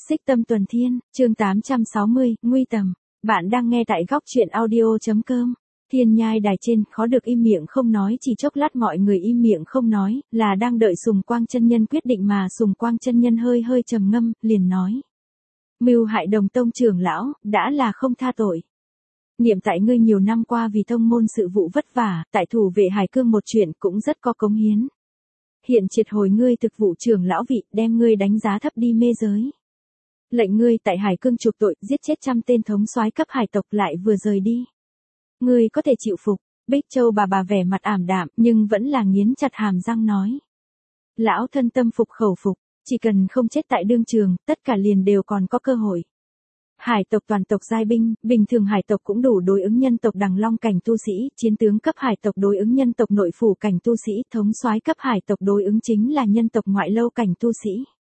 Xích Tâm Tuần Thiên, chương 860, Nguy Tầm. Bạn đang nghe tại góc truyện audio.com. Thiên Nhai Đài trên, khó được im miệng không nói, chỉ chốc lát mọi người im miệng không nói, là đang đợi Sùng Quang chân nhân quyết định mà Sùng Quang chân nhân hơi hơi trầm ngâm, liền nói. Mưu hại Đồng Tông trưởng lão, đã là không tha tội. Niệm tại ngươi nhiều năm qua vì tông môn sự vụ vất vả, tại thủ vệ Hải Cương một chuyện cũng rất có cống hiến. Hiện triệt hồi ngươi thực vụ trưởng lão vị, đem ngươi đánh giá thấp đi mê giới. Lệnh ngươi tại Hải Cương chuộc tội, giết chết 100 tên thống soái cấp hải tộc lại vừa rời đi. Ngươi có thể chịu phục. Bích Châu bà vẻ mặt ảm đạm, nhưng vẫn là nghiến chặt hàm răng nói. Lão thân tâm phục khẩu phục, chỉ cần không chết tại đương trường, tất cả liền đều còn có cơ hội. Hải tộc toàn tộc giai binh, bình thường hải tộc cũng đủ đối ứng nhân tộc đằng long cảnh tu sĩ, chiến tướng cấp hải tộc đối ứng nhân tộc nội phủ cảnh tu sĩ, thống soái cấp hải tộc đối ứng chính là nhân tộc ngoại lâu cảnh tu sĩ.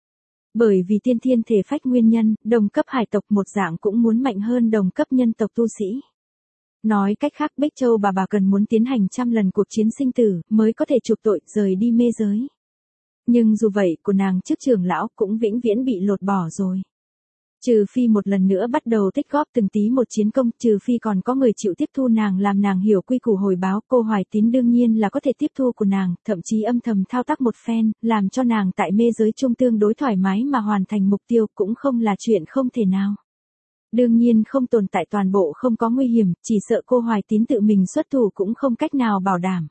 Bởi vì tiên thiên thể phách nguyên nhân, đồng cấp hải tộc một dạng cũng muốn mạnh hơn đồng cấp nhân tộc tu sĩ. Nói cách khác Bích Châu bà cần muốn tiến hành 100 lần cuộc chiến sinh tử, mới có thể chuộc tội rời đi mê giới. Nhưng dù vậy, của nàng trước trưởng lão cũng vĩnh viễn bị lột bỏ rồi. Trừ phi một lần nữa bắt đầu tích góp từng tí một chiến công, trừ phi còn có người chịu tiếp thu nàng làm nàng hiểu quy củ hồi báo, cô Hoài Tín đương nhiên là có thể tiếp thu của nàng, thậm chí âm thầm thao tác một phen, làm cho nàng tại mê giới trung tương đối thoải mái mà hoàn thành mục tiêu cũng không là chuyện không thể nào. Đương nhiên không tồn tại toàn bộ không có nguy hiểm, chỉ sợ cô Hoài Tín tự mình xuất thủ cũng không cách nào bảo đảm.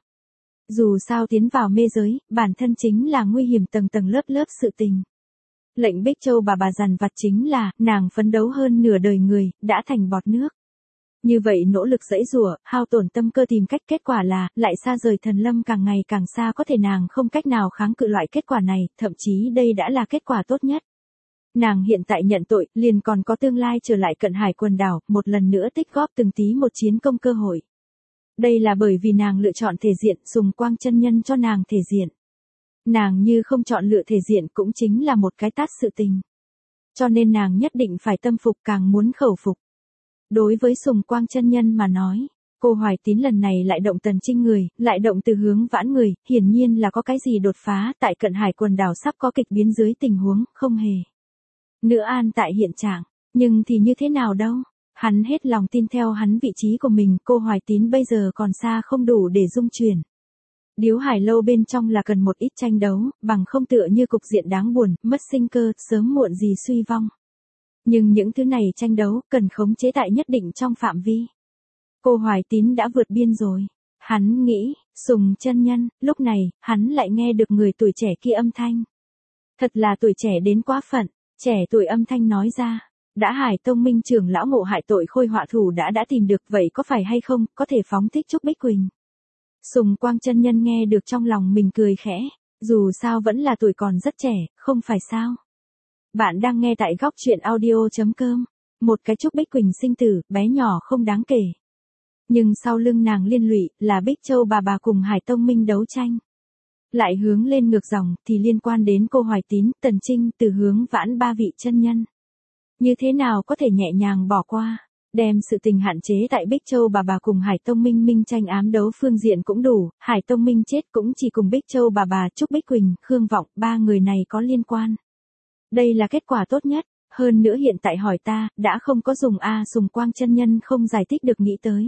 Dù sao tiến vào mê giới, bản thân chính là nguy hiểm tầng tầng lớp lớp sự tình. Lệnh Bích Châu bà dằn vặt chính là, nàng phấn đấu hơn nửa đời người, đã thành bọt nước. Như vậy nỗ lực giãy giụa, hao tổn tâm cơ tìm cách, kết quả là, lại xa rời thần lâm càng ngày càng xa, có thể nàng không cách nào kháng cự loại kết quả này, thậm chí đây đã là kết quả tốt nhất. Nàng hiện tại nhận tội, liền còn có tương lai trở lại cận hải quần đảo, một lần nữa tích góp từng tí một chiến công cơ hội. Đây là bởi vì nàng lựa chọn thể diện, Sùng Quang chân nhân cho nàng thể diện. Nàng như không chọn lựa thể diện cũng chính là một cái tát sự tình. Cho nên nàng nhất định phải tâm phục càng muốn khẩu phục. Đối với Sùng Quang chân nhân mà nói, cô Hoài Tín lần này lại động Tần Trinh người, lại động Từ Hướng Vãn người, hiển nhiên là có cái gì đột phá, tại cận hải quần đảo sắp có kịch biến dưới tình huống, không hề. Nữa an tại hiện trạng, nhưng thì như thế nào đâu, hắn hết lòng tin theo hắn vị trí của mình, cô Hoài Tín bây giờ còn xa không đủ để dung chuyển. Điếu Hải lâu bên trong là cần một ít tranh đấu, bằng không tựa như cục diện đáng buồn, mất sinh cơ, sớm muộn gì suy vong. Nhưng những thứ này tranh đấu, cần khống chế tại nhất định trong phạm vi. Cô Hoài Tín đã vượt biên rồi. Hắn nghĩ, Sùng chân nhân, lúc này, hắn lại nghe được người tuổi trẻ kia âm thanh. Thật là tuổi trẻ đến quá phận, trẻ tuổi âm thanh nói ra. Đã Hải Tông Minh trưởng lão ngộ hại tội khôi họa thủ đã tìm được, vậy có phải hay không, có thể phóng thích Trúc Bích Quỳnh. Sùng Quang chân nhân nghe được trong lòng mình cười khẽ, dù sao vẫn là tuổi còn rất trẻ, không phải sao. Bạn đang nghe tại góc truyện audio.com, một cái Trúc Bích Quỳnh sinh tử, bé nhỏ không đáng kể. Nhưng sau lưng nàng liên lụy, là Bích Châu bà cùng Hải Tông Minh đấu tranh. Lại hướng lên ngược dòng, thì liên quan đến cô Hoài Tín, Tần Trinh, Từ Hướng Vãn ba vị chân nhân. Như thế nào có thể nhẹ nhàng bỏ qua. Đem sự tình hạn chế tại Bích Châu bà cùng Hải Tông Minh tranh ám đấu phương diện cũng đủ, Hải Tông Minh chết cũng chỉ cùng Bích Châu bà Trúc Bích Quỳnh, Khương Vọng, ba người này có liên quan. Đây là kết quả tốt nhất, hơn nữa hiện tại hỏi ta, đã không có dùng Sùng Quang chân nhân không giải thích được nghĩ tới.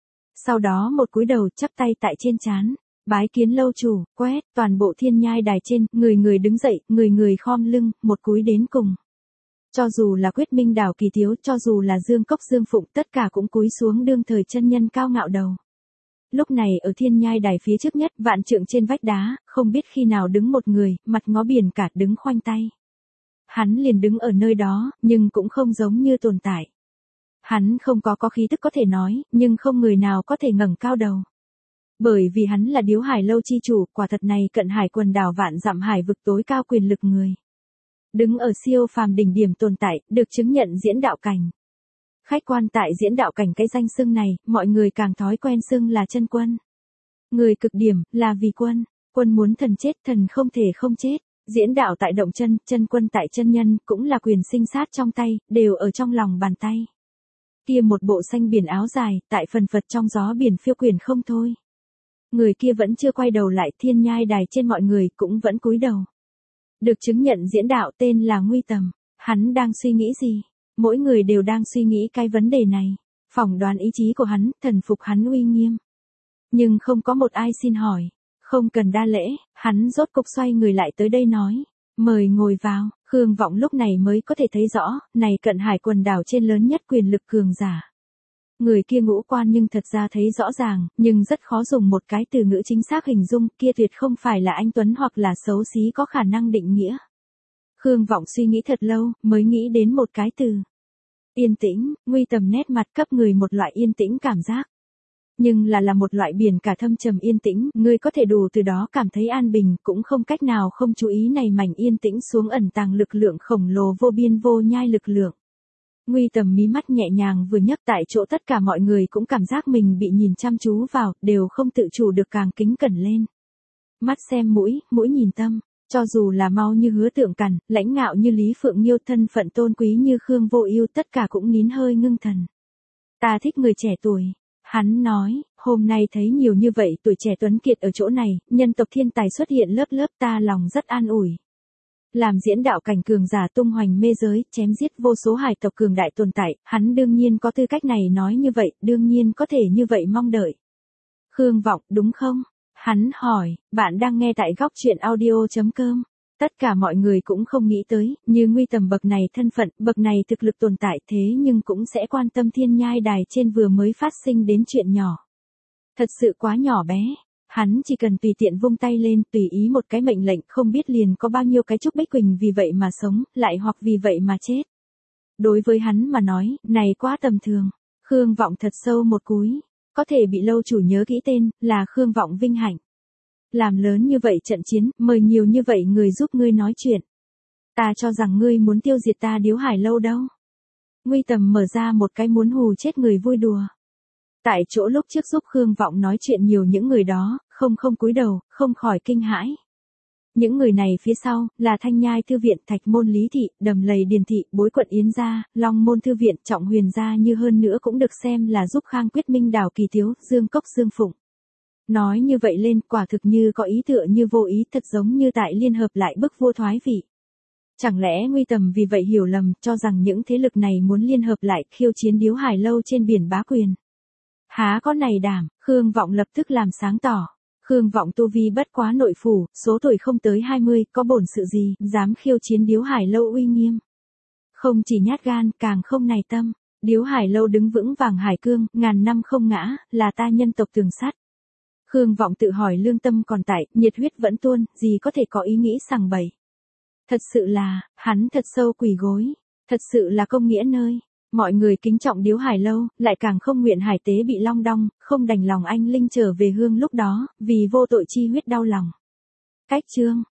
Sau đó một cúi đầu chắp tay tại trên trán, bái kiến lâu chủ, quét, toàn bộ Thiên Nhai Đài trên, người đứng dậy, người khom lưng, một cúi đến cùng. Cho dù là Quyết Minh Đảo Kỳ Thiếu, cho dù là Dương Cốc Dương Phụng, tất cả cũng cúi xuống đương thời chân nhân cao ngạo đầu. Lúc này ở Thiên Nhai Đài phía trước nhất, vạn trượng trên vách đá, không biết khi nào đứng một người, mặt ngó biển cả, đứng khoanh tay. Hắn liền đứng ở nơi đó, nhưng cũng không giống như tồn tại. Hắn không có khí tức có thể nói, nhưng không người nào có thể ngẩng cao đầu. Bởi vì hắn là Điếu Hải lâu chi chủ, quả thật này cận hải quần đảo vạn dặm hải vực tối cao quyền lực người. Đứng ở siêu phàm đỉnh điểm tồn tại, được chứng nhận diễn đạo cảnh. Khách quan tại diễn đạo cảnh, cái danh xưng này, mọi người càng thói quen xưng là chân quân. Người cực điểm, là vì quân. Quân muốn thần chết, thần không thể không chết. Diễn đạo tại động chân, chân quân tại chân nhân, cũng là quyền sinh sát trong tay, đều ở trong lòng bàn tay. Kia một bộ xanh biển áo dài, tại phần phật trong gió biển phiêu quyền không thôi. Người kia vẫn chưa quay đầu lại, Thiên Nhai Đài trên mọi người cũng vẫn cúi đầu. Được chứng nhận diễn đạo tên là Nguy Tầm. Hắn đang suy nghĩ gì? Mỗi người đều đang suy nghĩ cái vấn đề này. Phỏng đoán ý chí của hắn, thần phục hắn uy nghiêm. Nhưng không có một ai xin hỏi. Không cần đa lễ, hắn rốt cục xoay người lại tới đây nói. Mời ngồi vào, Khương Vọng lúc này mới có thể thấy rõ, này Cận Hải quần đảo trên lớn nhất quyền lực cường giả. Người kia ngũ quan nhưng thật ra thấy rõ ràng, nhưng rất khó dùng một cái từ ngữ chính xác hình dung, kia tuyệt không phải là anh tuấn hoặc là xấu xí có khả năng định nghĩa. Khương Vọng suy nghĩ thật lâu, mới nghĩ đến một cái từ. Yên tĩnh, Nguy Tầm nét mặt cấp người một loại yên tĩnh cảm giác. Nhưng là một loại biển cả thâm trầm yên tĩnh, ngươi có thể đủ từ đó cảm thấy an bình, cũng không cách nào không chú ý này mảnh yên tĩnh xuống ẩn tàng lực lượng khổng lồ vô biên vô nhai lực lượng. Nguy Tầm mí mắt nhẹ nhàng vừa nhấc tại chỗ tất cả mọi người cũng cảm giác mình bị nhìn chăm chú vào, đều không tự chủ được càng kính cẩn lên. Mắt xem mũi, mũi nhìn tâm, cho dù là mau như Hứa Tượng Cẩn, lãnh ngạo như Lý Phượng Nghiêu, thân phận tôn quý như Khương Vô Ưu, tất cả cũng nín hơi ngưng thần. Ta thích người trẻ tuổi. Hắn nói, hôm nay thấy nhiều như vậy tuổi trẻ tuấn kiệt ở chỗ này, nhân tộc thiên tài xuất hiện lớp lớp, ta lòng rất an ủi. Làm diễn đạo cảnh cường giả tung hoành mê giới, chém giết vô số hải tộc cường đại tồn tại, hắn đương nhiên có tư cách này nói như vậy, đương nhiên có thể như vậy mong đợi. Khương Vọng, đúng không? Hắn hỏi, bạn đang nghe tại góc truyện audio.com. Tất cả mọi người cũng không nghĩ tới, như Nguy Tầm bậc này thân phận, bậc này thực lực tồn tại thế nhưng cũng sẽ quan tâm thiên nhai đài trên vừa mới phát sinh đến chuyện nhỏ. Thật sự quá nhỏ bé. Hắn chỉ cần tùy tiện vung tay lên, tùy ý một cái mệnh lệnh, không biết liền có bao nhiêu cái Trúc Bích Quỳnh vì vậy mà sống, lại hoặc vì vậy mà chết. Đối với hắn mà nói, này quá tầm thường. Khương Vọng thật sâu một cúi. Có thể bị lâu chủ nhớ kỹ tên, là Khương Vọng vinh hạnh. Làm lớn như vậy trận chiến, mời nhiều như vậy người giúp ngươi nói chuyện. Ta cho rằng ngươi muốn tiêu diệt ta Điếu Hải lâu đâu. Nguy Tầm mở ra một cái muốn hù chết người vui đùa. Tại chỗ lúc trước giúp Khương Vọng nói chuyện nhiều những người đó, không cúi đầu, không khỏi kinh hãi. Những người này phía sau, là Thanh Nhai Thư Viện, Thạch Môn Lý Thị, Đầm Lầy Điền Thị, Bối Quận Yến Gia, Long Môn Thư Viện, Trọng Huyền Gia như hơn nữa cũng được xem là giúp Khang Quyết Minh Đào Kỳ Tiếu, Dương Cốc Dương Phụng. Nói như vậy lên, quả thực như có ý tựa như vô ý, thật giống như tại liên hợp lại bức vua thoái vị. Chẳng lẽ Nguy Tầm vì vậy hiểu lầm, cho rằng những thế lực này muốn liên hợp lại khiêu chiến Điếu Hải lâu trên biển bá quyền. Há có này đảm, Khương Vọng lập tức làm sáng tỏ. Khương Vọng tu vi bất quá nội phủ, số tuổi không tới 20, có bổn sự gì, dám khiêu chiến Điếu Hải lâu uy nghiêm. Không chỉ nhát gan, càng không nài tâm. Điếu Hải lâu đứng vững vàng hải cương, ngàn năm không ngã, là ta nhân tộc tường sắt. Khương Vọng tự hỏi lương tâm còn tại, nhiệt huyết vẫn tuôn, gì có thể có ý nghĩ sằng bậy. Thật sự là, hắn thật sâu quỳ gối, thật sự là công nghĩa nơi. Mọi người kính trọng Điếu Hải lâu, lại càng không nguyện hải tế bị long đong, không đành lòng anh linh trở về hương lúc đó, vì vô tội chi huyết đau lòng. Cách chương